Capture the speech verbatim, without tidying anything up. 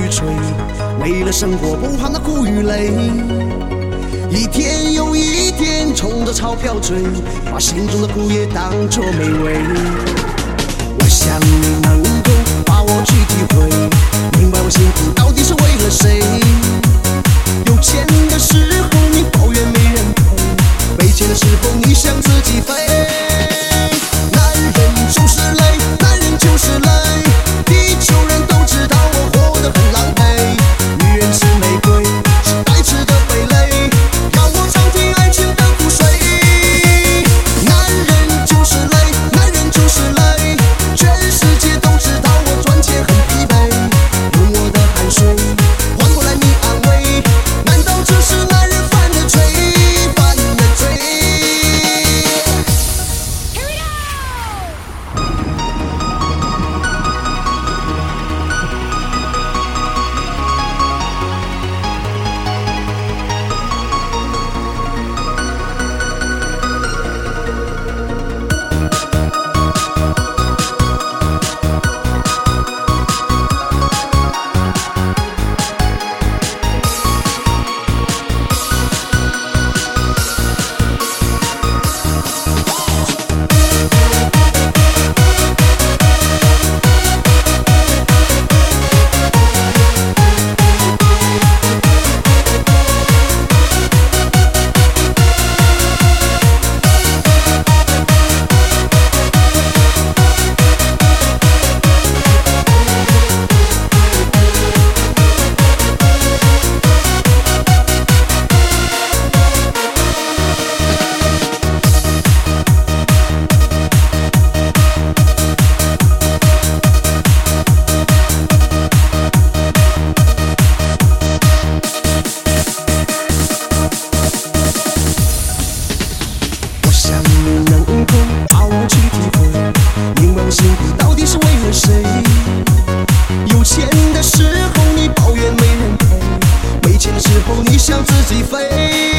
雨吹，为了生活不怕那苦与累，一天又一天冲着钞票追，把心中的苦也当作美味。我想你能够把我去体会，明白我辛苦到底是为了谁。有钱的时候你抱怨没人陪，没钱的时候你想自己飞。男人就是累，男人就是累，地球人都知道我活得很狼狈。女人是玫瑰，是带刺的蓓蕾，让我尝尽爱情的苦水。男人就是累，男人就是累，全世界都知道我赚钱很疲惫，用我的汗水换过来你安慰，难道这是男人犯的罪，犯的罪？辛苦到底是为了谁？有钱的时候你抱怨没人陪，没钱的时候你想自己飞。